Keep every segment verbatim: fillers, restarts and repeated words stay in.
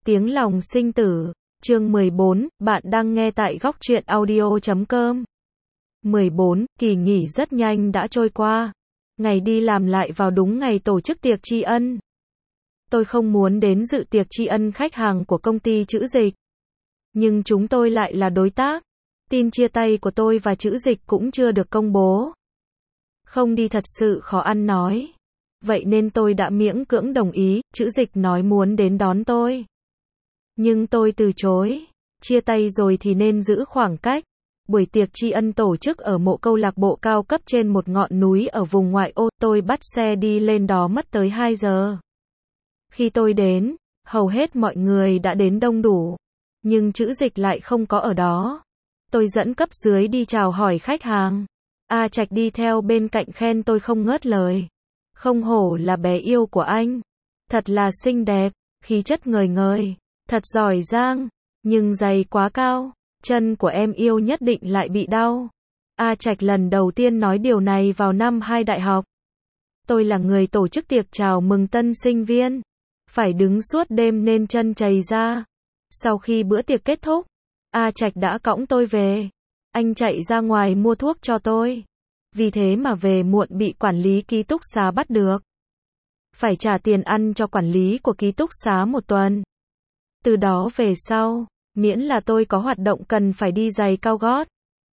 Tiếng lòng sinh tử, chương mười bốn, bạn đang nghe tại góc truyện audio chấm com. mười bốn, kỳ nghỉ rất nhanh đã trôi qua. Ngày đi làm lại vào đúng ngày tổ chức tiệc tri ân. Tôi không muốn đến dự tiệc tri ân khách hàng của công ty Chữ Dịch. Nhưng chúng tôi lại là đối tác. Tin chia tay của tôi và Chữ Dịch cũng chưa được công bố. Không đi thật sự khó ăn nói. Vậy nên tôi đã miễn cưỡng đồng ý, Chữ Dịch nói muốn đến đón tôi. Nhưng tôi từ chối. Chia tay rồi thì nên giữ khoảng cách. Buổi tiệc tri ân tổ chức ở một câu lạc bộ cao cấp trên một ngọn núi ở vùng ngoại ô, tôi bắt xe đi lên đó mất tới hai giờ. Khi tôi đến, hầu hết mọi người đã đến đông đủ. Nhưng Chữ Dịch lại không có ở đó. Tôi dẫn cấp dưới đi chào hỏi khách hàng. A Trạch đi theo bên cạnh khen tôi không ngớt lời. Không hổ là bé yêu của anh. Thật là xinh đẹp, khí chất ngời ngời, thật giỏi giang, nhưng giày quá cao, chân của em yêu nhất định lại bị đau. A Trạch lần đầu tiên nói điều này vào năm hai đại học. Tôi là người tổ chức tiệc chào mừng tân sinh viên, phải đứng suốt đêm nên chân trầy ra. Sau khi bữa tiệc kết thúc, A Trạch đã cõng tôi về. Anh chạy ra ngoài mua thuốc cho tôi. Vì thế mà về muộn bị quản lý ký túc xá bắt được. Phải trả tiền ăn cho quản lý của ký túc xá một tuần. Từ đó về sau, miễn là tôi có hoạt động cần phải đi giày cao gót,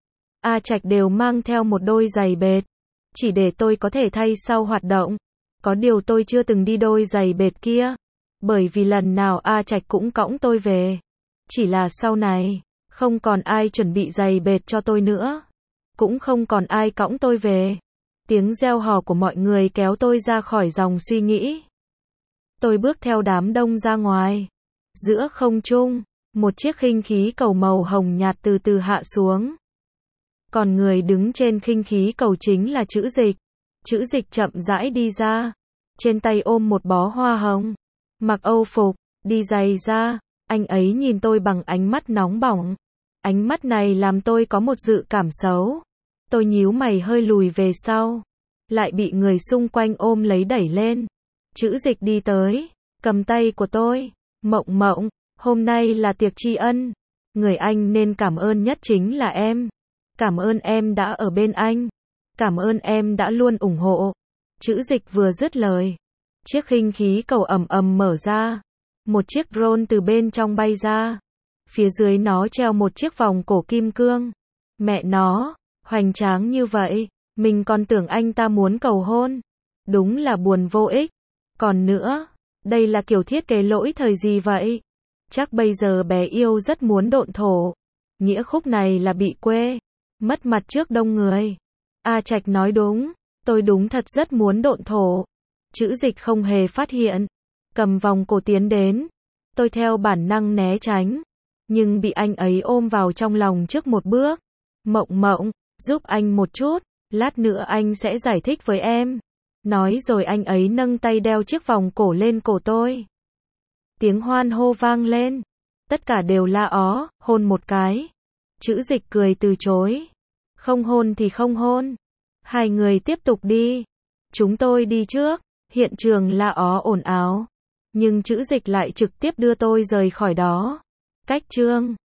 A Trạch đều mang theo một đôi giày bệt, chỉ để tôi có thể thay sau hoạt động. Có điều tôi chưa từng đi đôi giày bệt kia, bởi vì lần nào A Trạch cũng cõng tôi về. Chỉ là sau này, không còn ai chuẩn bị giày bệt cho tôi nữa. Cũng không còn ai cõng tôi về. Tiếng reo hò của mọi người kéo tôi ra khỏi dòng suy nghĩ. Tôi bước theo đám đông ra ngoài. Giữa không trung, một chiếc khinh khí cầu màu hồng nhạt từ từ hạ xuống. Còn người đứng trên khinh khí cầu chính là Chữ Dịch. Chữ Dịch chậm rãi đi ra. Trên tay ôm một bó hoa hồng. Mặc âu phục, đi giày da. Anh ấy nhìn tôi bằng ánh mắt nóng bỏng. Ánh mắt này làm tôi có một dự cảm xấu. Tôi nhíu mày hơi lùi về sau. Lại bị người xung quanh ôm lấy đẩy lên. Chữ Dịch đi tới, cầm tay của tôi. Mộng Mộng, hôm nay là tiệc tri ân. Người anh nên cảm ơn nhất chính là em. Cảm ơn em đã ở bên anh. Cảm ơn em đã luôn ủng hộ. Chữ Dịch vừa dứt lời. Chiếc khinh khí cầu ầm ầm mở ra. Một chiếc drone từ bên trong bay ra. Phía dưới nó treo một chiếc vòng cổ kim cương. Mẹ nó, hoành tráng như vậy, mình còn tưởng anh ta muốn cầu hôn. Đúng là buồn vô ích. Còn nữa, đây là kiểu thiết kế lỗi thời gì vậy? Chắc bây giờ bé yêu rất muốn độn thổ. Nghĩa khúc này là bị quê, mất mặt trước đông người. A Trạch nói đúng, tôi đúng thật rất muốn độn thổ. Chữ Dịch không hề phát hiện, cầm vòng cổ tiến đến. Tôi theo bản năng né tránh, nhưng bị anh ấy ôm vào trong lòng trước một bước. Mộng Mộng, giúp anh một chút, lát nữa anh sẽ giải thích với em. Nói rồi anh ấy nâng tay đeo chiếc vòng cổ lên cổ tôi. Tiếng hoan hô vang lên. Tất cả đều la ó, hôn một cái. Chữ Dịch cười từ chối. Không hôn thì không hôn. Hai người tiếp tục đi. Chúng tôi đi trước. Hiện trường la ó ồn ào. Nhưng Chữ Dịch lại trực tiếp đưa tôi rời khỏi đó. Cách chương